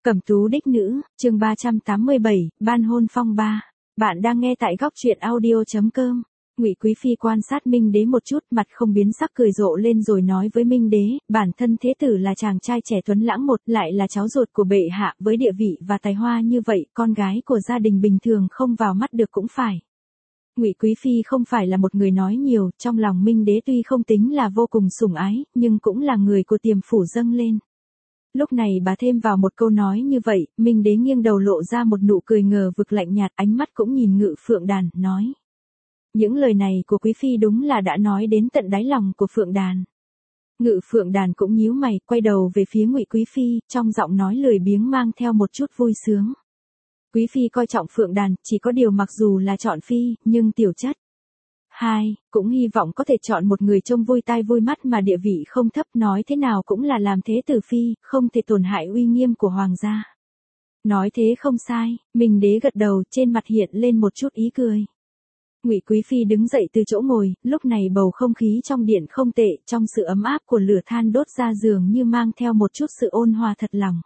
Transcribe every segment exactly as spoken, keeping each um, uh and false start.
Cẩm tú đích nữ, chương ba trăm tám mươi bảy, ban hôn phong ba. Bạn đang nghe tại góc truyện audio chấm com. Ngụy Quý Phi quan sát Minh Đế một chút, mặt không biến sắc cười rộ lên rồi nói với Minh Đế, bản thân thế tử là chàng trai trẻ tuấn lãng một, lại là cháu ruột của bệ hạ, với địa vị và tài hoa như vậy, con gái của gia đình bình thường không vào mắt được cũng phải. Ngụy Quý Phi không phải là một người nói nhiều, trong lòng Minh Đế tuy không tính là vô cùng sủng ái, nhưng cũng là người của tiềm phủ dâng lên. Lúc này bà thêm vào một câu nói như vậy, Minh Đế nghiêng đầu lộ ra một nụ cười ngờ vực lạnh nhạt, ánh mắt cũng nhìn Ngự Phượng Đàn, nói. Những lời này của Quý Phi đúng là đã nói đến tận đáy lòng của Phượng Đàn. Ngự Phượng Đàn cũng nhíu mày, quay đầu về phía Ngụy Quý Phi, trong giọng nói lười biếng mang theo một chút vui sướng. Quý Phi coi trọng Phượng Đàn, chỉ có điều mặc dù là chọn Phi, nhưng tiểu chất. Hai, cũng hy vọng có thể chọn một người trông vui tai vui mắt mà địa vị không thấp, nói thế nào cũng là làm thế tử phi, không thể tổn hại uy nghiêm của hoàng gia. Nói thế không sai, Minh Đế gật đầu, trên mặt hiện lên một chút ý cười. Ngụy Quý Phi đứng dậy từ chỗ ngồi, lúc này bầu không khí trong điện không tệ, trong sự ấm áp của lửa than đốt ra giường như mang theo một chút sự ôn hòa thật lòng.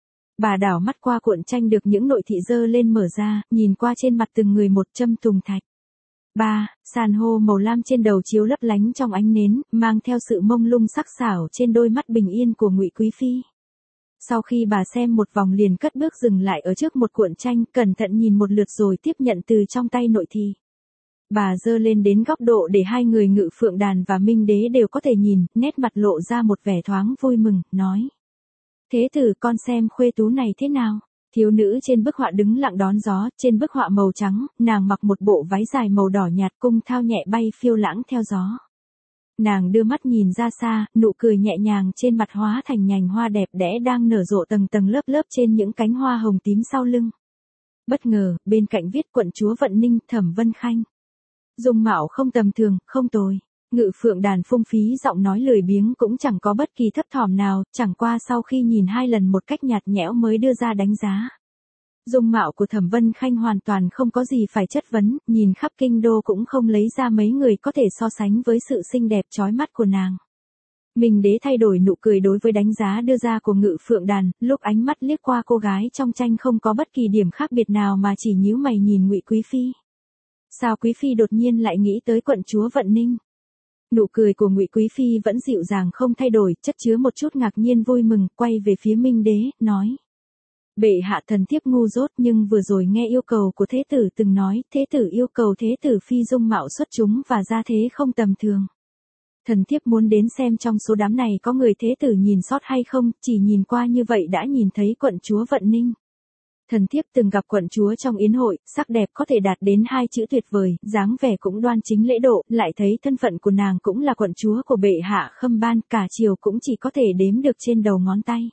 Bà đảo mắt qua cuộn tranh được những nội thị dơ lên mở ra, nhìn qua trên mặt từng người một châm tùng thạch. Ba, san hô màu lam trên đầu chiếu lấp lánh trong ánh nến, mang theo sự mông lung sắc sảo trên đôi mắt bình yên của Ngụy Quý Phi. Sau khi bà xem một vòng liền cất bước dừng lại ở trước một cuộn tranh, cẩn thận nhìn một lượt rồi tiếp nhận từ trong tay nội thị. Bà dơ lên đến góc độ để hai người Ngự Phượng Đàn và Minh Đế đều có thể nhìn, nét mặt lộ ra một vẻ thoáng vui mừng, nói. Thế tử con xem khuê tú này thế nào? Thiếu nữ trên bức họa đứng lặng đón gió, trên bức họa màu trắng, nàng mặc một bộ váy dài màu đỏ nhạt, cung thao nhẹ bay phiêu lãng theo gió. Nàng đưa mắt nhìn ra xa, nụ cười nhẹ nhàng trên mặt hóa thành nhành hoa đẹp đẽ đang nở rộ tầng tầng lớp lớp trên những cánh hoa hồng tím sau lưng. Bất ngờ, bên cạnh viết quận chúa Vận Ninh, Thẩm Vân Khanh. Dung mạo không tầm thường, không tồi. Ngự Phượng Đàn phung phí giọng nói lười biếng cũng chẳng có bất kỳ thấp thỏm nào, chẳng qua sau khi nhìn hai lần một cách nhạt nhẽo mới đưa ra đánh giá. Dung mạo của Thẩm Vân Khanh hoàn toàn không có gì phải chất vấn, nhìn khắp kinh đô cũng không lấy ra mấy người có thể so sánh với sự xinh đẹp chói mắt của nàng. Minh Đế thay đổi nụ cười đối với đánh giá đưa ra của Ngự Phượng Đàn, lúc ánh mắt liếc qua cô gái trong tranh không có bất kỳ điểm khác biệt nào mà chỉ nhíu mày nhìn Ngụy Quý Phi. Sao Quý Phi đột nhiên lại nghĩ tới quận chúa Vận Ninh? Nụ cười của Ngụy Quý Phi vẫn dịu dàng không thay đổi, chất chứa một chút ngạc nhiên vui mừng, quay về phía Minh Đế, nói. Bệ hạ thần thiếp ngu dốt nhưng vừa rồi nghe yêu cầu của thế tử từng nói, thế tử yêu cầu thế tử phi dung mạo xuất chúng và gia thế không tầm thường. Thần thiếp muốn đến xem trong số đám này có người thế tử nhìn sót hay không, chỉ nhìn qua như vậy đã nhìn thấy quận chúa Vận Ninh. Thần thiếp từng gặp quận chúa trong yến hội, sắc đẹp có thể đạt đến hai chữ tuyệt vời, dáng vẻ cũng đoan chính lễ độ, lại thấy thân phận của nàng cũng là quận chúa của bệ hạ khâm ban, cả triều cũng chỉ có thể đếm được trên đầu ngón tay.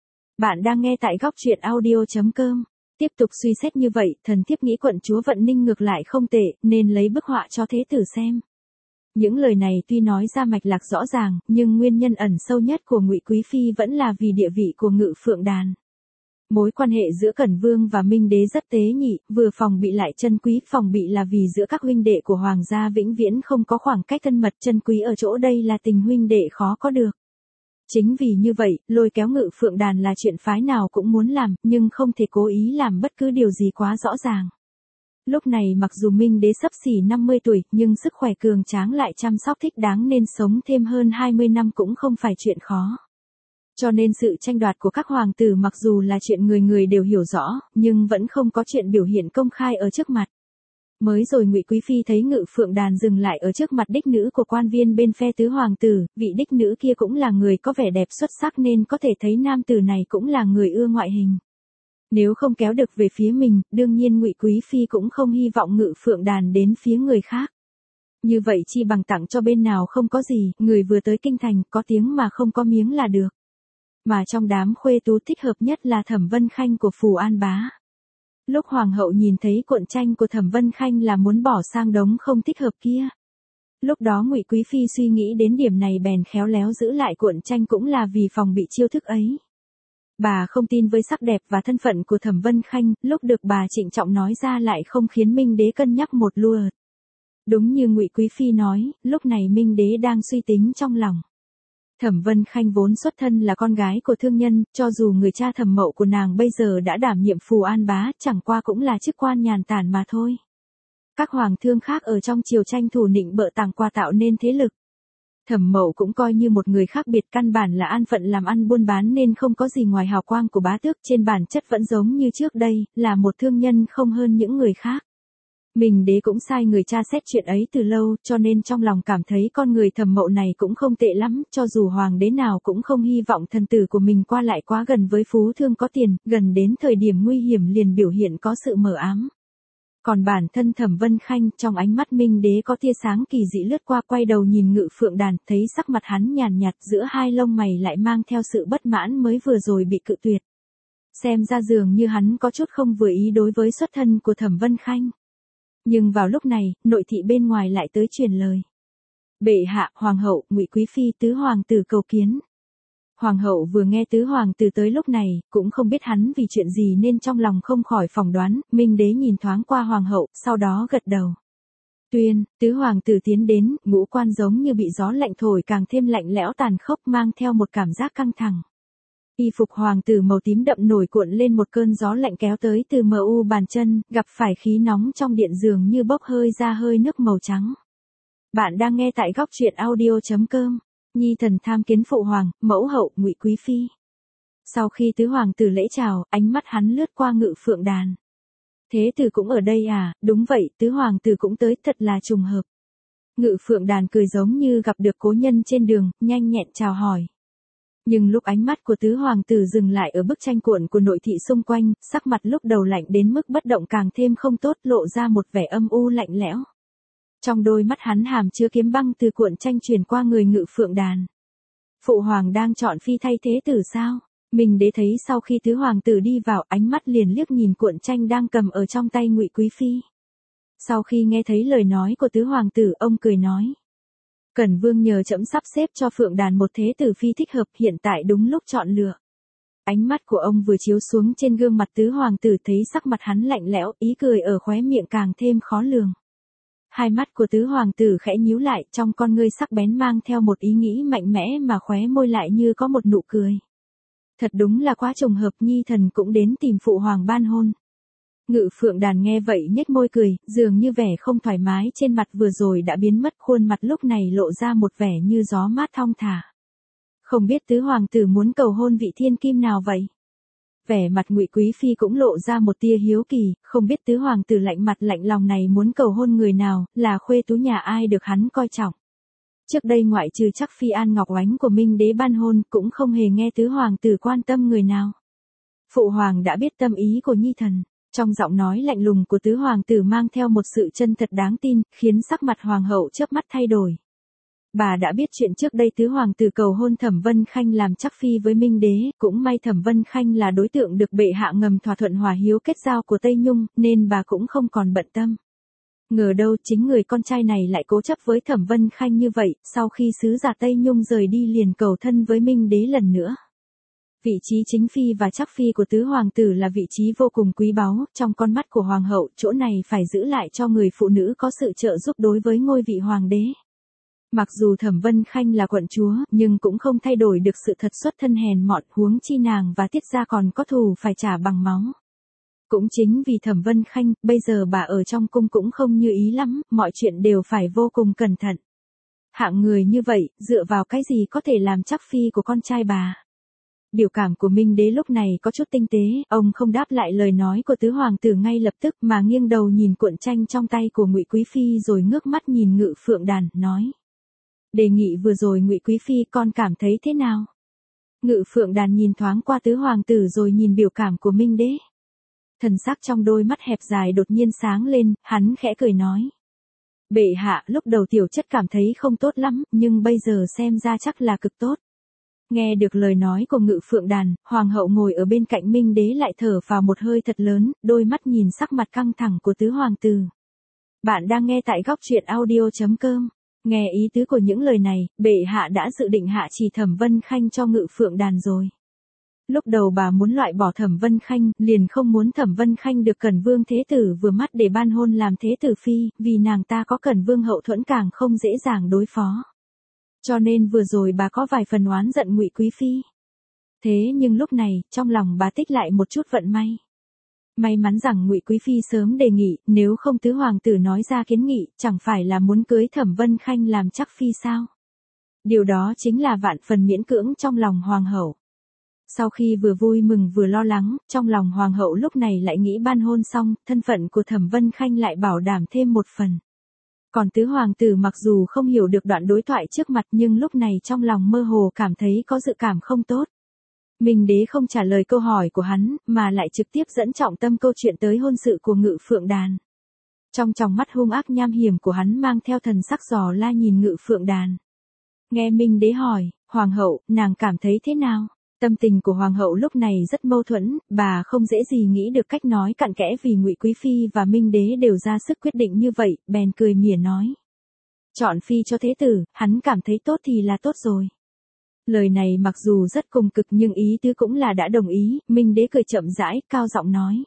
Bạn đang nghe tại góc truyện audio chấm com. Tiếp tục suy xét như vậy, thần thiếp nghĩ quận chúa Vận Ninh ngược lại không tệ, nên lấy bức họa cho thế tử xem. Những lời này tuy nói ra mạch lạc rõ ràng, nhưng nguyên nhân ẩn sâu nhất của Ngụy Quý Phi vẫn là vì địa vị của Ngự Phượng Đàn. Mối quan hệ giữa Cẩn Vương và Minh Đế rất tế nhị, vừa phòng bị lại chân quý, phòng bị là vì giữa các huynh đệ của hoàng gia vĩnh viễn không có khoảng cách thân mật, chân quý ở chỗ đây là tình huynh đệ khó có được. Chính vì như vậy, lôi kéo Ngự Phượng Đàn là chuyện phái nào cũng muốn làm, nhưng không thể cố ý làm bất cứ điều gì quá rõ ràng. Lúc này mặc dù Minh Đế sắp xỉ năm mươi tuổi, nhưng sức khỏe cường tráng lại chăm sóc thích đáng nên sống thêm hơn hai mươi năm cũng không phải chuyện khó. Cho nên sự tranh đoạt của các hoàng tử mặc dù là chuyện người người đều hiểu rõ, nhưng vẫn không có chuyện biểu hiện công khai ở trước mặt. Mới rồi Ngụy Quý Phi thấy Ngự Phượng Đàn dừng lại ở trước mặt đích nữ của quan viên bên phe tứ hoàng tử, vị đích nữ kia cũng là người có vẻ đẹp xuất sắc nên có thể thấy nam tử này cũng là người ưa ngoại hình. Nếu không kéo được về phía mình, đương nhiên Ngụy Quý Phi cũng không hy vọng Ngự Phượng Đàn đến phía người khác. Như vậy chi bằng tặng cho bên nào không có gì, người vừa tới kinh thành, có tiếng mà không có miếng là được. Mà trong đám khuê tú thích hợp nhất là Thẩm Vân Khanh của Phù An Bá. Lúc hoàng hậu nhìn thấy cuộn tranh của Thẩm Vân Khanh là muốn bỏ sang đống không thích hợp kia. Lúc đó Ngụy Quý Phi suy nghĩ đến điểm này bèn khéo léo giữ lại cuộn tranh cũng là vì phòng bị chiêu thức ấy. Bà không tin với sắc đẹp và thân phận của Thẩm Vân Khanh, lúc được bà trịnh trọng nói ra lại không khiến Minh Đế cân nhắc một lùa. Đúng như Ngụy Quý Phi nói, lúc này Minh Đế đang suy tính trong lòng. Thẩm Vân Khanh vốn xuất thân là con gái của thương nhân, cho dù người cha Thẩm Mậu của nàng bây giờ đã đảm nhiệm phù an bá, chẳng qua cũng là chức quan nhàn tản mà thôi. Các hoàng thương khác ở trong triều tranh thủ nịnh bợ tặng quà tạo nên thế lực. Thẩm Mậu cũng coi như một người khác biệt, căn bản là an phận làm ăn buôn bán nên không có gì ngoài hào quang của bá tước, trên bản chất vẫn giống như trước đây, là một thương nhân không hơn những người khác. Minh Đế cũng sai người tra xét chuyện ấy từ lâu, cho nên trong lòng cảm thấy con người Thẩm Mậu này cũng không tệ lắm, cho dù hoàng đế nào cũng không hy vọng thần tử của mình qua lại quá gần với phú thương có tiền, gần đến thời điểm nguy hiểm liền biểu hiện có sự mờ ám. Còn bản thân Thẩm Vân Khanh, trong ánh mắt Minh Đế có tia sáng kỳ dị lướt qua, quay đầu nhìn Ngự Phượng Đàn, thấy sắc mặt hắn nhàn nhạt, giữa hai lông mày lại mang theo sự bất mãn mới vừa rồi bị cự tuyệt. Xem ra dường như hắn có chút không vừa ý đối với xuất thân của Thẩm Vân Khanh. Nhưng vào lúc này, nội thị bên ngoài lại tới truyền lời. Bệ hạ, hoàng hậu, Ngụy quý phi, tứ hoàng tử cầu kiến. Hoàng hậu vừa nghe tứ hoàng tử tới lúc này, cũng không biết hắn vì chuyện gì nên trong lòng không khỏi phỏng đoán, Minh Đế nhìn thoáng qua hoàng hậu, sau đó gật đầu. Tuyên, tứ hoàng tử tiến đến, ngũ quan giống như bị gió lạnh thổi càng thêm lạnh lẽo tàn khốc, mang theo một cảm giác căng thẳng. Y phục hoàng tử màu tím đậm nổi cuộn lên một cơn gió lạnh kéo tới từ mờ u bàn chân, gặp phải khí nóng trong điện dường như bốc hơi ra hơi nước màu trắng. Bạn đang nghe tại góc truyện audio chấm com. Nhi thần tham kiến phụ hoàng, mẫu hậu, Ngụy quý phi. Sau khi tứ hoàng tử lễ chào, ánh mắt hắn lướt qua Ngự Phượng Đàn. Thế tử cũng ở đây à? Đúng vậy, tứ hoàng tử cũng tới, thật là trùng hợp. Ngự Phượng Đàn cười giống như gặp được cố nhân trên đường, nhanh nhẹn chào hỏi. Nhưng lúc ánh mắt của tứ hoàng tử dừng lại ở bức tranh cuộn của nội thị xung quanh, sắc mặt lúc đầu lạnh đến mức bất động càng thêm không tốt, lộ ra một vẻ âm u lạnh lẽo. Trong đôi mắt hắn hàm chứa kiếm băng từ cuộn tranh truyền qua người Ngự Phượng Đàn. Phụ hoàng đang chọn phi thay thế tử sao? Minh Đế thấy sau khi tứ hoàng tử đi vào, ánh mắt liền liếc nhìn cuộn tranh đang cầm ở trong tay Ngụy quý phi. Sau khi nghe thấy lời nói của tứ hoàng tử, ông cười nói. Cẩn vương nhờ trẫm sắp xếp cho Phượng Đàn một thế tử phi thích hợp, hiện tại đúng lúc chọn lựa. Ánh mắt của ông vừa chiếu xuống trên gương mặt tứ hoàng tử, thấy sắc mặt hắn lạnh lẽo, ý cười ở khóe miệng càng thêm khó lường. Hai mắt của tứ hoàng tử khẽ nhíu lại, trong con ngươi sắc bén mang theo một ý nghĩ mạnh mẽ mà khóe môi lại như có một nụ cười. Thật đúng là quá trùng hợp, nhi thần cũng đến tìm phụ hoàng ban hôn. Ngự Phượng Đàn nghe vậy nhếch môi cười, dường như vẻ không thoải mái trên mặt vừa rồi đã biến mất, khuôn mặt lúc này lộ ra một vẻ như gió mát thong thả. Không biết tứ hoàng tử muốn cầu hôn vị thiên kim nào vậy? Vẻ mặt Ngụy quý phi cũng lộ ra một tia hiếu kỳ, không biết tứ hoàng tử lạnh mặt lạnh lòng này muốn cầu hôn người nào, là khuê tú nhà ai được hắn coi trọng. Trước đây ngoại trừ chắc phi An Ngọc Oánh của Minh Đế ban hôn, cũng không hề nghe tứ hoàng tử quan tâm người nào. Phụ hoàng đã biết tâm ý của nhi thần. Trong giọng nói lạnh lùng của tứ hoàng tử mang theo một sự chân thật đáng tin, khiến sắc mặt hoàng hậu chớp mắt thay đổi. Bà đã biết chuyện trước đây tứ hoàng tử cầu hôn Thẩm Vân Khanh làm chắc phi với Minh Đế, cũng may Thẩm Vân Khanh là đối tượng được bệ hạ ngầm thỏa thuận hòa hiếu kết giao của Tây Nhung, nên bà cũng không còn bận tâm. Ngờ đâu chính người con trai này lại cố chấp với Thẩm Vân Khanh như vậy, sau khi sứ giả Tây Nhung rời đi liền cầu thân với Minh Đế lần nữa. Vị trí chính phi và chắc phi của tứ hoàng tử là vị trí vô cùng quý báu, trong con mắt của hoàng hậu, chỗ này phải giữ lại cho người phụ nữ có sự trợ giúp đối với ngôi vị hoàng đế. Mặc dù Thẩm Vân Khanh là quận chúa, nhưng cũng không thay đổi được sự thật xuất thân hèn mọn, huống chi nàng và Tiết gia còn có thù phải trả bằng máu. Cũng chính vì Thẩm Vân Khanh, bây giờ bà ở trong cung cũng không như ý lắm, mọi chuyện đều phải vô cùng cẩn thận. Hạng người như vậy, dựa vào cái gì có thể làm chắc phi của con trai bà? Biểu cảm của Minh Đế lúc này có chút tinh tế, ông không đáp lại lời nói của tứ hoàng tử ngay lập tức mà nghiêng đầu nhìn cuộn tranh trong tay của Ngụy quý phi rồi ngước mắt nhìn Ngự Phượng Đàn, nói. Đề nghị vừa rồi Ngụy quý phi con cảm thấy thế nào? Ngự Phượng Đàn nhìn thoáng qua tứ hoàng tử rồi nhìn biểu cảm của Minh Đế. Thần sắc trong đôi mắt hẹp dài đột nhiên sáng lên, hắn khẽ cười nói. Bệ hạ, lúc đầu tiểu chất cảm thấy không tốt lắm, nhưng bây giờ xem ra chắc là cực tốt. Nghe được lời nói của Ngự Phượng Đàn, hoàng hậu ngồi ở bên cạnh Minh Đế lại thở vào một hơi thật lớn, đôi mắt nhìn sắc mặt căng thẳng của tứ hoàng tử. Bạn đang nghe tại góc truyện audio chấm com. Nghe ý tứ của những lời này, bệ hạ đã dự định hạ chỉ Thẩm Vân Khanh cho Ngự Phượng Đàn rồi. Lúc đầu bà muốn loại bỏ Thẩm Vân Khanh, liền không muốn Thẩm Vân Khanh được Cẩn Vương Thế Tử vừa mắt để ban hôn làm Thế Tử Phi, vì nàng ta có Cẩn Vương hậu thuẫn càng không dễ dàng đối phó. Cho nên vừa rồi bà có vài phần oán giận Ngụy Quý phi. Thế nhưng lúc này, trong lòng bà tích lại một chút vận may. May mắn rằng Ngụy Quý phi sớm đề nghị, nếu không tứ hoàng tử nói ra kiến nghị, chẳng phải là muốn cưới Thẩm Vân Khanh làm chắc phi sao? Điều đó chính là vạn phần miễn cưỡng trong lòng hoàng hậu. Sau khi vừa vui mừng vừa lo lắng, trong lòng hoàng hậu lúc này lại nghĩ ban hôn xong, thân phận của Thẩm Vân Khanh lại bảo đảm thêm một phần. Còn tứ hoàng tử mặc dù không hiểu được đoạn đối thoại trước mặt nhưng lúc này trong lòng mơ hồ cảm thấy có dự cảm không tốt. Minh đế không trả lời câu hỏi của hắn, mà lại trực tiếp dẫn trọng tâm câu chuyện tới hôn sự của Ngự Phượng Đàn. Trong tròng mắt hung ác nham hiểm của hắn mang theo thần sắc giò la nhìn Ngự Phượng Đàn. Nghe Minh đế hỏi, hoàng hậu, nàng cảm thấy thế nào? Tâm tình của hoàng hậu lúc này rất mâu thuẫn, bà không dễ gì nghĩ được cách nói cặn kẽ vì Ngụy Quý phi và Minh đế đều ra sức quyết định như vậy, bèn cười mỉa nói. Chọn phi cho thế tử, hắn cảm thấy tốt thì là tốt rồi. Lời này mặc dù rất cùng cực nhưng ý tứ cũng là đã đồng ý, Minh đế cười chậm rãi, cao giọng nói.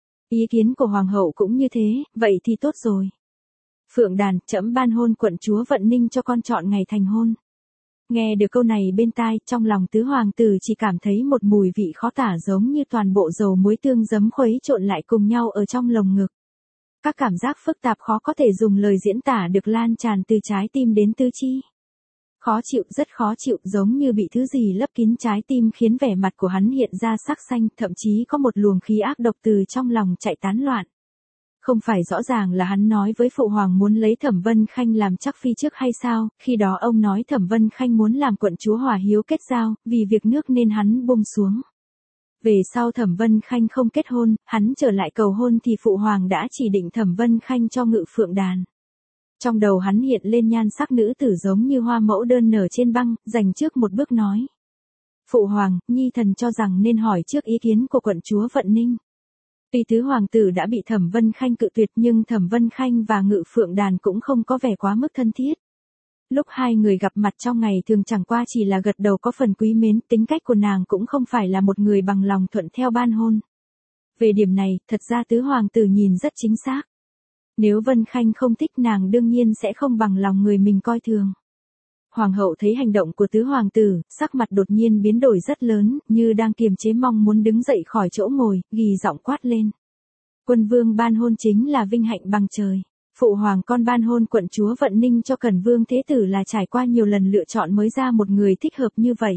Ý kiến của hoàng hậu cũng như thế, vậy thì tốt rồi. Phượng Đàn, trẫm ban hôn quận chúa Vận Ninh cho con chọn ngày thành hôn. Nghe được câu này bên tai, trong lòng tứ hoàng tử chỉ cảm thấy một mùi vị khó tả giống như toàn bộ dầu muối tương giấm khuấy trộn lại cùng nhau ở trong lồng ngực. Các cảm giác phức tạp khó có thể dùng lời diễn tả được lan tràn từ trái tim đến tứ chi. Khó chịu, rất khó chịu, giống như bị thứ gì lấp kín trái tim khiến vẻ mặt của hắn hiện ra sắc xanh, thậm chí có một luồng khí ác độc từ trong lòng chạy tán loạn. Không phải rõ ràng là hắn nói với phụ hoàng muốn lấy Thẩm Vân Khanh làm chắc phi trước hay sao, khi đó ông nói Thẩm Vân Khanh muốn làm quận chúa Hòa Hiếu kết giao, vì việc nước nên hắn buông xuống. Về sau Thẩm Vân Khanh không kết hôn, hắn trở lại cầu hôn thì phụ hoàng đã chỉ định Thẩm Vân Khanh cho Ngự Phượng Đàn. Trong đầu hắn hiện lên nhan sắc nữ tử giống như hoa mẫu đơn nở trên băng, dành trước một bước nói. Phụ hoàng, nhi thần cho rằng nên hỏi trước ý kiến của quận chúa Vận Ninh. Tuy tứ hoàng tử đã bị Thẩm Vân Khanh cự tuyệt nhưng Thẩm Vân Khanh và Ngự Phượng Đàn cũng không có vẻ quá mức thân thiết. Lúc hai người gặp mặt trong ngày thường chẳng qua chỉ là gật đầu có phần quý mến, tính cách của nàng cũng không phải là một người bằng lòng thuận theo ban hôn. Về điểm này, thật ra tứ hoàng tử nhìn rất chính xác. Nếu Vân Khanh không thích nàng đương nhiên sẽ không bằng lòng người mình coi thường. Hoàng hậu thấy hành động của tứ hoàng tử, sắc mặt đột nhiên biến đổi rất lớn, như đang kiềm chế mong muốn đứng dậy khỏi chỗ ngồi, gì giọng quát lên. Quân vương ban hôn chính là vinh hạnh bằng trời. Phụ hoàng con ban hôn quận chúa Vận Ninh cho Cẩn Vương Thế Tử là trải qua nhiều lần lựa chọn mới ra một người thích hợp như vậy.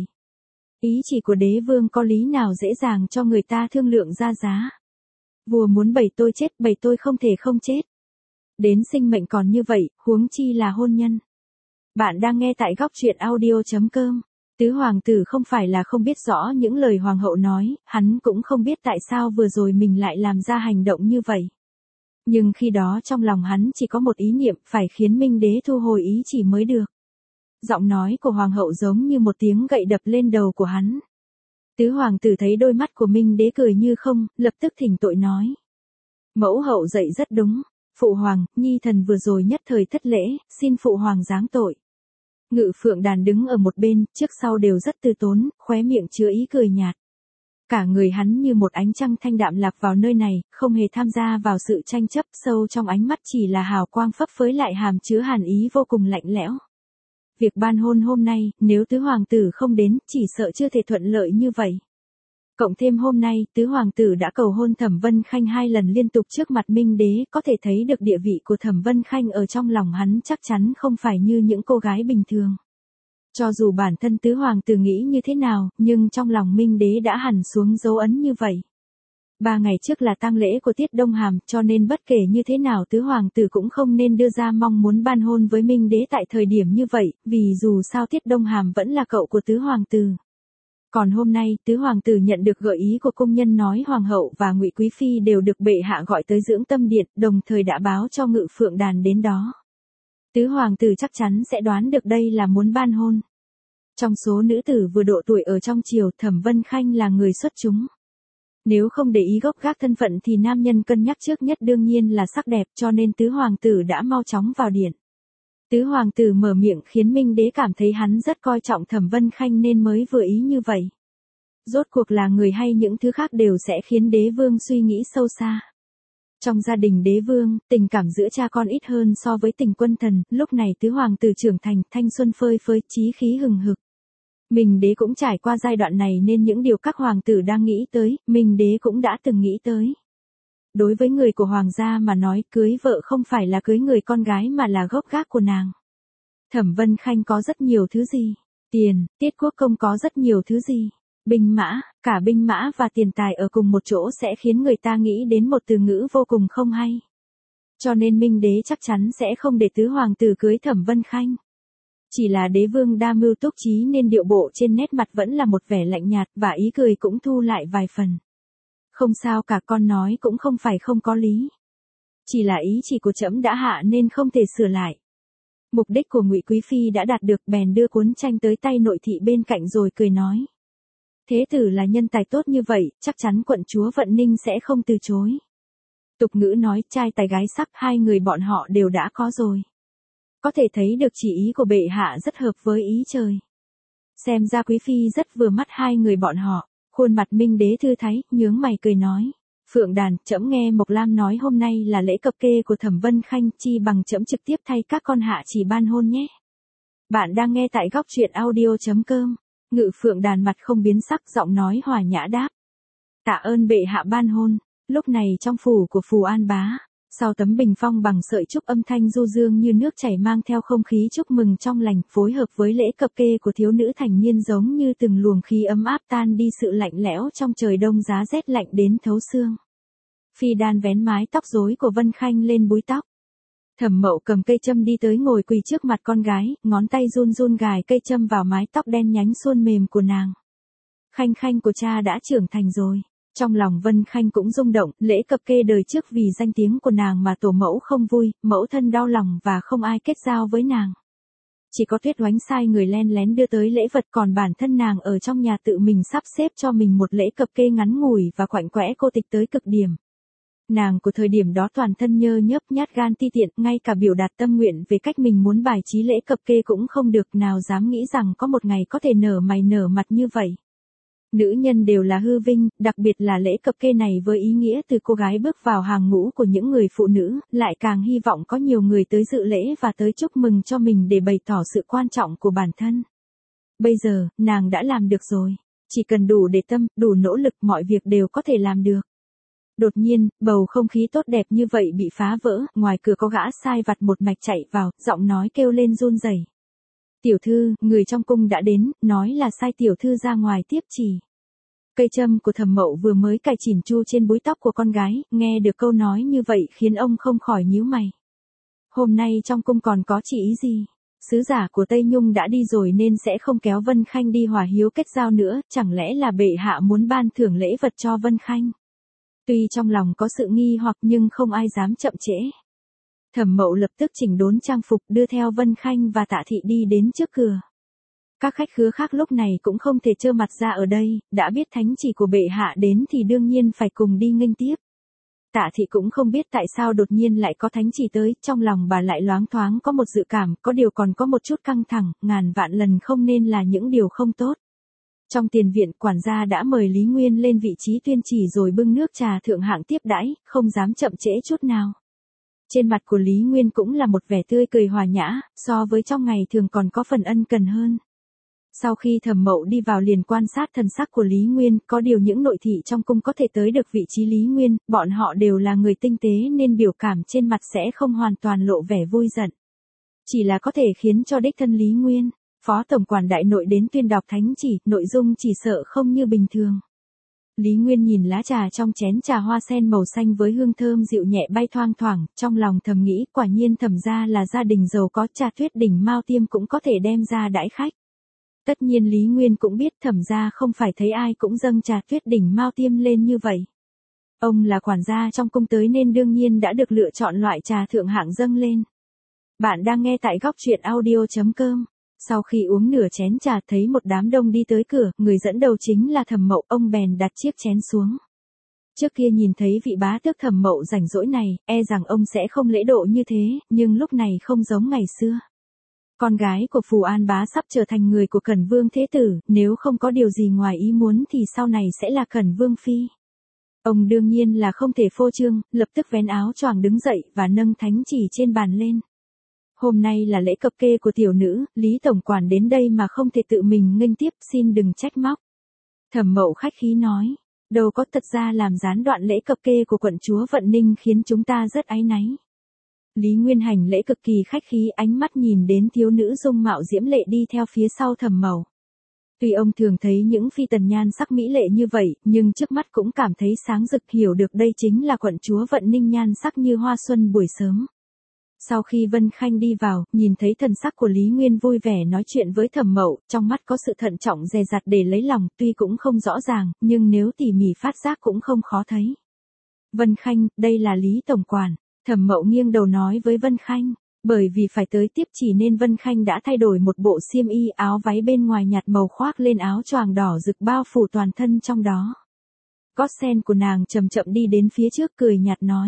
Ý chỉ của đế vương có lý nào dễ dàng cho người ta thương lượng ra giá. Vua muốn bày tôi chết, bày tôi không thể không chết. Đến sinh mệnh còn như vậy, huống chi là hôn nhân. Bạn đang nghe tại góc truyện audio chấm com. Tứ hoàng tử không phải là không biết rõ những lời hoàng hậu nói, hắn cũng không biết tại sao vừa rồi mình lại làm ra hành động như vậy. Nhưng khi đó trong lòng hắn chỉ có một ý niệm phải khiến Minh đế thu hồi ý chỉ mới được. Giọng nói của hoàng hậu giống như một tiếng gậy đập lên đầu của hắn. Tứ hoàng tử thấy đôi mắt của Minh đế cười như không, lập tức thỉnh tội nói. Mẫu hậu dạy rất đúng. Phụ hoàng, nhi thần vừa rồi nhất thời thất lễ, xin phụ hoàng giáng tội. Ngự Phượng Đàn đứng ở một bên, trước sau đều rất từ tốn, khóe miệng chứa ý cười nhạt. Cả người hắn như một ánh trăng thanh đạm lạc vào nơi này, không hề tham gia vào sự tranh chấp, sâu trong ánh mắt chỉ là hào quang phấp phới lại hàm chứa hàn ý vô cùng lạnh lẽo. Việc ban hôn hôm nay, nếu tứ hoàng tử không đến, chỉ sợ chưa thể thuận lợi như vậy. Cộng thêm hôm nay, tứ hoàng tử đã cầu hôn Thẩm Vân Khanh hai lần liên tục trước mặt Minh đế, có thể thấy được địa vị của Thẩm Vân Khanh ở trong lòng hắn chắc chắn không phải như những cô gái bình thường. Cho dù bản thân tứ hoàng tử nghĩ như thế nào, nhưng trong lòng Minh đế đã hẳn xuống dấu ấn như vậy. Ba ngày trước là tang lễ của Tiết Đông Hàm, cho nên bất kể như thế nào tứ hoàng tử cũng không nên đưa ra mong muốn ban hôn với Minh đế tại thời điểm như vậy, vì dù sao Tiết Đông Hàm vẫn là cậu của tứ hoàng tử. Còn hôm nay, tứ hoàng tử nhận được gợi ý của cung nhân nói hoàng hậu và Ngụy Quý phi đều được bệ hạ gọi tới dưỡng tâm điện, đồng thời đã báo cho Ngự Phượng Đàn đến đó. Tứ hoàng tử chắc chắn sẽ đoán được đây là muốn ban hôn. Trong số nữ tử vừa độ tuổi ở trong triều, Thẩm Vân Khanh là người xuất chúng. Nếu không để ý gốc gác thân phận thì nam nhân cân nhắc trước nhất đương nhiên là sắc đẹp, cho nên tứ hoàng tử đã mau chóng vào điện. Tứ hoàng tử mở miệng khiến Minh đế cảm thấy hắn rất coi trọng Thẩm Vân Khanh nên mới vừa ý như vậy. Rốt cuộc là người hay những thứ khác đều sẽ khiến đế vương suy nghĩ sâu xa. Trong gia đình đế vương, tình cảm giữa cha con ít hơn so với tình quân thần, lúc này tứ hoàng tử trưởng thành, thanh xuân phơi phới, chí khí hừng hực. Minh đế cũng trải qua giai đoạn này nên những điều các hoàng tử đang nghĩ tới, Minh đế cũng đã từng nghĩ tới. Đối với người của hoàng gia mà nói, cưới vợ không phải là cưới người con gái mà là gốc gác của nàng. Thẩm Vân Khanh có rất nhiều thứ gì? Tiền, Tiết Quốc Công có rất nhiều thứ gì? Binh mã, cả binh mã và tiền tài ở cùng một chỗ sẽ khiến người ta nghĩ đến một từ ngữ vô cùng không hay. Cho nên Minh đế chắc chắn sẽ không để tứ hoàng tử cưới Thẩm Vân Khanh. Chỉ là đế vương đa mưu túc trí nên điệu bộ trên nét mặt vẫn là một vẻ lạnh nhạt và ý cười cũng thu lại vài phần. Không sao cả, con nói cũng không phải không có lý. Chỉ là ý chỉ của trẫm đã hạ nên không thể sửa lại. Mục đích của Ngụy Quý Phi đã đạt được, bèn đưa cuốn tranh tới tay nội thị bên cạnh rồi cười nói. Thế tử là nhân tài tốt như vậy, chắc chắn quận chúa Vận Ninh sẽ không từ chối. Tục ngữ nói trai tài gái sắc, hai người bọn họ đều đã có rồi. Có thể thấy được chỉ ý của bệ hạ rất hợp với ý trời. Xem ra Quý Phi rất vừa mắt hai người bọn họ. Khuôn mặt Minh đế thư thái, nhướng mày cười nói. Phượng Đàn, trẫm nghe Mộc Lam nói hôm nay là lễ cập kê của Thẩm Vân Khanh, chi bằng trẫm trực tiếp thay các con hạ chỉ ban hôn nhé. Bạn đang nghe tại góc truyện audio chấm com. Ngự Phượng Đàn mặt không biến sắc, giọng nói hòa nhã đáp. Tạ ơn bệ hạ ban hôn. Lúc này trong phủ của Phù An Bá, sau tấm bình phong bằng sợi trúc, âm thanh du dương như nước chảy mang theo không khí chúc mừng trong lành, phối hợp với lễ cập kê của thiếu nữ thành niên giống như từng luồng khí ấm áp tan đi sự lạnh lẽo trong trời đông giá rét lạnh đến thấu xương. Phi Đan vén mái tóc rối của Vân Khanh lên búi tóc. Thẩm Mậu cầm cây châm đi tới ngồi quỳ trước mặt con gái, ngón tay run run gài cây châm vào mái tóc đen nhánh suôn mềm của nàng. Khanh Khanh của cha đã trưởng thành rồi. Trong lòng Vân Khanh cũng rung động, lễ cập kê đời trước vì danh tiếng của nàng mà tổ mẫu không vui, mẫu thân đau lòng và không ai kết giao với nàng. Chỉ có Tuyết Oánh sai người len lén đưa tới lễ vật, còn bản thân nàng ở trong nhà tự mình sắp xếp cho mình một lễ cập kê ngắn ngủi và quạnh quẽ cô tịch tới cực điểm. Nàng của thời điểm đó toàn thân nhơ nhớp, nhát gan ti tiện, ngay cả biểu đạt tâm nguyện về cách mình muốn bài trí lễ cập kê cũng không được, nào dám nghĩ rằng có một ngày có thể nở mày nở mặt như vậy. Nữ nhân đều là hư vinh, đặc biệt là lễ cập kê này với ý nghĩa từ cô gái bước vào hàng ngũ của những người phụ nữ, lại càng hy vọng có nhiều người tới dự lễ và tới chúc mừng cho mình để bày tỏ sự quan trọng của bản thân. Bây giờ, nàng đã làm được rồi. Chỉ cần đủ để tâm, đủ nỗ lực, mọi việc đều có thể làm được. Đột nhiên, bầu không khí tốt đẹp như vậy bị phá vỡ, ngoài cửa có gã sai vặt một mạch chạy vào, giọng nói kêu lên run rẩy. Tiểu thư, người trong cung đã đến, nói là sai tiểu thư ra ngoài tiếp chỉ. Cây châm của Thẩm Mậu vừa mới cài chỉn chu trên búi tóc của con gái, nghe được câu nói như vậy khiến ông không khỏi nhíu mày. Hôm nay trong cung còn có chỉ ý gì? Sứ giả của Tây Nhung đã đi rồi nên sẽ không kéo Vân Khanh đi hòa hiếu kết giao nữa, chẳng lẽ là bệ hạ muốn ban thưởng lễ vật cho Vân Khanh? Tuy trong lòng có sự nghi hoặc nhưng không ai dám chậm trễ. Thẩm Mậu lập tức chỉnh đốn trang phục, đưa theo Vân Khanh và Tạ Thị đi đến trước cửa. Các khách khứa khác lúc này cũng không thể trơ mặt ra ở đây, đã biết thánh chỉ của bệ hạ đến thì đương nhiên phải cùng đi nghênh tiếp. Tạ Thị cũng không biết tại sao đột nhiên lại có thánh chỉ tới, trong lòng bà lại loáng thoáng có một dự cảm, có điều còn có một chút căng thẳng, ngàn vạn lần không nên là những điều không tốt. Trong tiền viện, quản gia đã mời Lý Nguyên lên vị trí tuyên chỉ rồi bưng nước trà thượng hạng tiếp đãi, không dám chậm trễ chút nào. Trên mặt của Lý Nguyên cũng là một vẻ tươi cười hòa nhã, so với trong ngày thường còn có phần ân cần hơn. Sau khi Thẩm Mậu đi vào liền quan sát thần sắc của Lý Nguyên, có điều những nội thị trong cung có thể tới được vị trí Lý Nguyên, bọn họ đều là người tinh tế nên biểu cảm trên mặt sẽ không hoàn toàn lộ vẻ vui giận. Chỉ là có thể khiến cho đích thân Lý Nguyên, Phó Tổng quản Đại Nội đến tuyên đọc thánh chỉ, nội dung chỉ sợ không như bình thường. Lý Nguyên nhìn lá trà trong chén trà hoa sen màu xanh với hương thơm dịu nhẹ bay thoang thoảng, trong lòng thầm nghĩ quả nhiên Thẩm gia là gia đình giàu có, trà Tuyết đỉnh Mao Tiêm cũng có thể đem ra đãi khách. Tất nhiên Lý Nguyên cũng biết Thẩm gia không phải thấy ai cũng dâng trà Tuyết đỉnh Mao Tiêm lên như vậy. Ông là quản gia trong cung tới nên đương nhiên đã được lựa chọn loại trà thượng hạng dâng lên. Bạn đang nghe tại góc truyện audio chấm com. Sau khi uống nửa chén trà thấy một đám đông đi tới cửa, người dẫn đầu chính là Thẩm Mậu, ông bèn đặt chiếc chén xuống. Trước kia nhìn thấy vị bá tước Thẩm Mậu rảnh rỗi này, e rằng ông sẽ không lễ độ như thế, nhưng lúc này không giống ngày xưa. Con gái của Phù An Bá sắp trở thành người của Cẩn Vương Thế Tử, nếu không có điều gì ngoài ý muốn thì sau này sẽ là Cẩn Vương Phi. Ông đương nhiên là không thể phô trương, lập tức vén áo choàng đứng dậy và nâng thánh chỉ trên bàn lên. Hôm nay là lễ cập kê của tiểu nữ, Lý tổng quản đến đây mà không thể tự mình nghênh tiếp, xin đừng trách móc. Thẩm Mậu khách khí nói, đâu có, thật ra làm gián đoạn lễ cập kê của quận chúa Vận Ninh khiến chúng ta rất áy náy. Lý Nguyên hành lễ cực kỳ khách khí, ánh mắt nhìn đến thiếu nữ dung mạo diễm lệ đi theo phía sau Thẩm Mậu. Tuy ông thường thấy những phi tần nhan sắc mỹ lệ như vậy, nhưng trước mắt cũng cảm thấy sáng rực, hiểu được đây chính là quận chúa Vận Ninh nhan sắc như hoa xuân buổi sớm. Sau khi Vân Khanh đi vào, nhìn thấy thần sắc của Lý Nguyên vui vẻ nói chuyện với Thẩm Mậu, trong mắt có sự thận trọng dè dặt để lấy lòng, tuy cũng không rõ ràng, nhưng nếu tỉ mỉ phát giác cũng không khó thấy. Vân Khanh, đây là Lý tổng quản. Thẩm Mậu nghiêng đầu nói với Vân Khanh, bởi vì phải tới tiếp chỉ nên Vân Khanh đã thay đổi một bộ xiêm y, áo váy bên ngoài nhạt màu khoác lên áo choàng đỏ rực bao phủ toàn thân trong đó. Gót sen của nàng chậm chậm đi đến phía trước cười nhạt nói,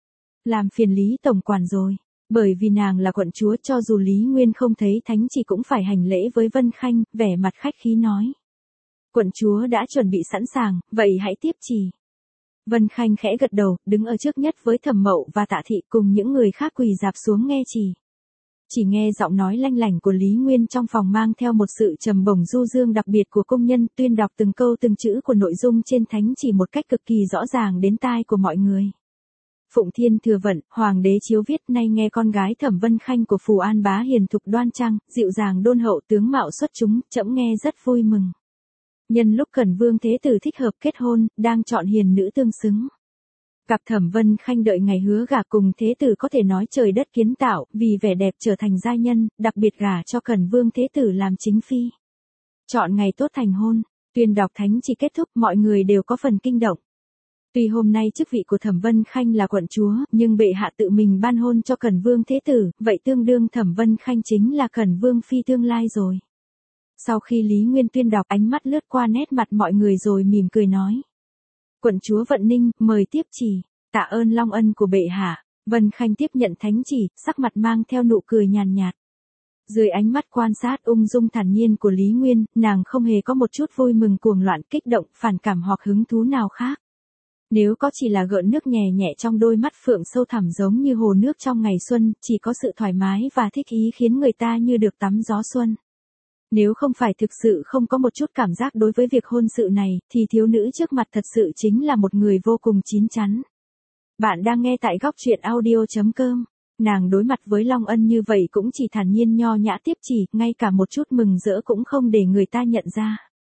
làm phiền Lý tổng quản rồi. Bởi vì nàng là quận chúa, cho dù Lý Nguyên không thấy thánh chỉ cũng phải hành lễ với Vân Khanh, vẻ mặt khách khí nói. Quận chúa đã chuẩn bị sẵn sàng, vậy hãy tiếp chỉ. Vân Khanh khẽ gật đầu, đứng ở trước nhất với Thẩm Mậu và Tạ Thị cùng những người khác quỳ dạp xuống nghe chỉ. Chỉ nghe giọng nói lanh lảnh của Lý Nguyên trong phòng mang theo một sự trầm bổng du dương đặc biệt của công nhân, tuyên đọc từng câu từng chữ của nội dung trên thánh chỉ một cách cực kỳ rõ ràng đến tai của mọi người. Phụng Thiên thừa vận, Hoàng đế chiếu viết, nay nghe con gái Thẩm Vân Khanh của Phù An bá hiền thục đoan trang, dịu dàng đôn hậu, tướng mạo xuất chúng, trẫm nghe rất vui mừng. Nhân lúc Cẩn Vương Thế Tử thích hợp kết hôn, đang chọn hiền nữ tương xứng. Cặp Thẩm Vân Khanh đợi ngày hứa gả cùng Thế Tử có thể nói trời đất kiến tạo, vì vẻ đẹp trở thành giai nhân, đặc biệt gả cho Cẩn Vương Thế Tử làm chính phi. Chọn ngày tốt thành hôn, tuyên đọc thánh chỉ kết thúc, mọi người đều có phần kinh động. Tuy hôm nay chức vị của Thẩm Vân Khanh là quận chúa, nhưng bệ hạ tự mình ban hôn cho Cẩn Vương Thế Tử, vậy tương đương Thẩm Vân Khanh chính là Cẩn Vương phi tương lai rồi. Sau khi Lý Nguyên tuyên đọc, ánh mắt lướt qua nét mặt mọi người rồi mỉm cười nói. Quận chúa Vận Ninh, mời tiếp chỉ, tạ ơn long ân của bệ hạ. Vân Khanh tiếp nhận thánh chỉ, sắc mặt mang theo nụ cười nhàn nhạt. Dưới ánh mắt quan sát ung dung thản nhiên của Lý Nguyên, nàng không hề có một chút vui mừng cuồng loạn, kích động, phản cảm hoặc hứng thú nào khác. Nếu có chỉ là gợn nước nhẹ nhẹ trong đôi mắt phượng sâu thẳm giống như hồ nước trong ngày xuân, chỉ có sự thoải mái và thích ý khiến người ta như được tắm gió xuân. Nếu không phải thực sự không có một chút cảm giác đối với việc hôn sự này, thì thiếu nữ trước mặt thật sự chính là một người vô cùng chín chắn. Bạn đang nghe tại góc truyện audio chấm com. Nàng đối mặt với Long Ân như vậy cũng chỉ thản nhiên nho nhã tiếp chỉ, ngay cả một chút mừng rỡ cũng không để người ta nhận ra.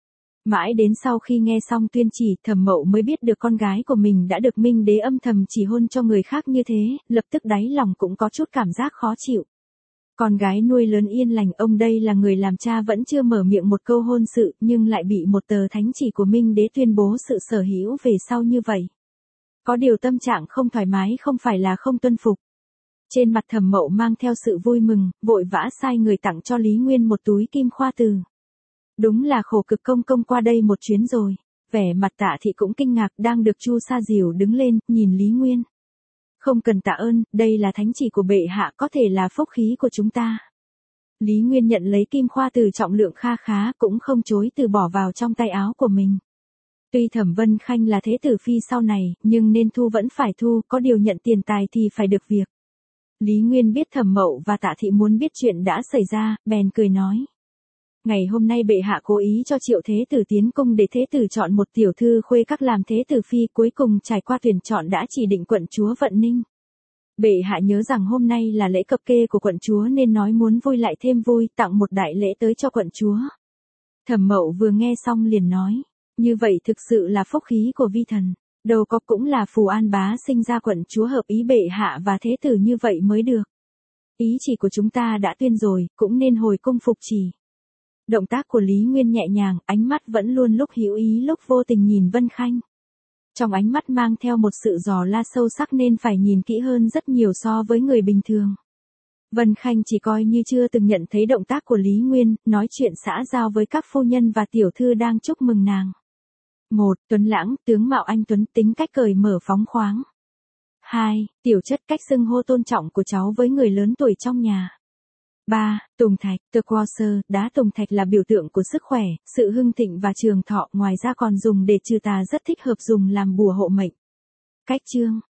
Mãi đến sau khi nghe xong tuyên chỉ, Thẩm Mậu mới biết được con gái của mình đã được Minh Đế âm thầm chỉ hôn cho người khác như thế, lập tức đáy lòng cũng có chút cảm giác khó chịu. Con gái nuôi lớn yên lành, ông đây là người làm cha vẫn chưa mở miệng một câu hôn sự, nhưng lại bị một tờ thánh chỉ của Minh Đế tuyên bố sự sở hữu về sau như vậy. Có điều tâm trạng không thoải mái không phải là không tuân phục. Trên mặt Thẩm Mậu mang theo sự vui mừng, vội vã sai người tặng cho Lý Nguyên một túi kim khoa từ. Đúng là khổ cực công công qua đây một chuyến rồi. Vẻ mặt Tạ Thị cũng kinh ngạc, đang được Chu Sa Diều đứng lên, nhìn Lý Nguyên. Không cần tạ ơn, đây là thánh chỉ của bệ hạ, có thể là phúc khí của chúng ta. Lý Nguyên nhận lấy kim khoa từ trọng lượng kha khá, cũng không chối từ bỏ vào trong tay áo của mình. Tuy Thẩm Vân Khanh là thế tử phi sau này, nhưng nên thu vẫn phải thu, có điều nhận tiền tài thì phải được việc. Lý Nguyên biết Thẩm Mậu và Tạ Thị muốn biết chuyện đã xảy ra, bèn cười nói. Ngày hôm nay bệ hạ cố ý cho Triệu Thế Tử tiến cung để Thế Tử chọn một tiểu thư khuê các làm Thế Tử phi, cuối cùng trải qua tuyển chọn đã chỉ định quận chúa Vận Ninh. Bệ hạ nhớ rằng hôm nay là lễ cập kê của quận chúa nên nói muốn vui lại thêm vui, tặng một đại lễ tới cho quận chúa. Thẩm Mậu vừa nghe xong liền nói, như vậy thực sự là phúc khí của vi thần, đâu có, cũng là Phù An bá sinh ra quận chúa hợp ý bệ hạ và Thế Tử như vậy mới được. Ý chỉ của chúng ta đã tuyên rồi, cũng nên hồi cung phục chỉ. Động tác của Lý Nguyên nhẹ nhàng, ánh mắt vẫn luôn lúc hữu ý lúc vô tình nhìn Vân Khanh. Trong ánh mắt mang theo một sự dò la sâu sắc nên phải nhìn kỹ hơn rất nhiều so với người bình thường. Vân Khanh chỉ coi như chưa từng nhận thấy động tác của Lý Nguyên, nói chuyện xã giao với các phu nhân và tiểu thư đang chúc mừng nàng. Một, Tuấn lãng, tướng mạo anh tuấn, tính cách cởi mở phóng khoáng. Hai, Tiểu chất, cách xưng hô tôn trọng của cháu với người lớn tuổi trong nhà. ba. Tùng thạch, turquoise, đá tùng thạch là biểu tượng của sức khỏe, sự hưng thịnh và trường thọ, ngoài ra còn dùng để trừ tà, rất thích hợp dùng làm bùa hộ mệnh. Cách chương